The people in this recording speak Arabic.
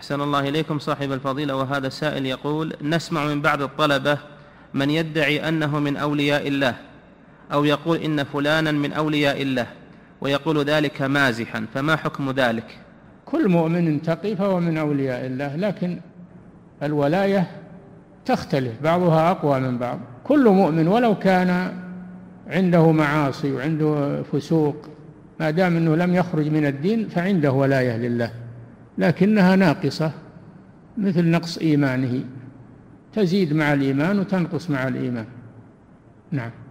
أحسن الله إليكم صاحب الفضيلة. وهذا السائل يقول: نسمع من بعض الطلبة من يدعي أنه من أولياء الله، أو يقول إن فلانا من أولياء الله، ويقول ذلك مازحا، فما حكم ذلك؟ كل مؤمن تقي فهو من أولياء الله، لكن الولاية تختلف، بعضها أقوى من بعض. كل مؤمن ولو كان عنده معاصي وعنده فسوق، ما دام أنه لم يخرج من الدين فعنده ولاية لله، لكنها ناقصة مثل نقص إيمانه، تزيد مع الإيمان وتنقص مع الإيمان. نعم.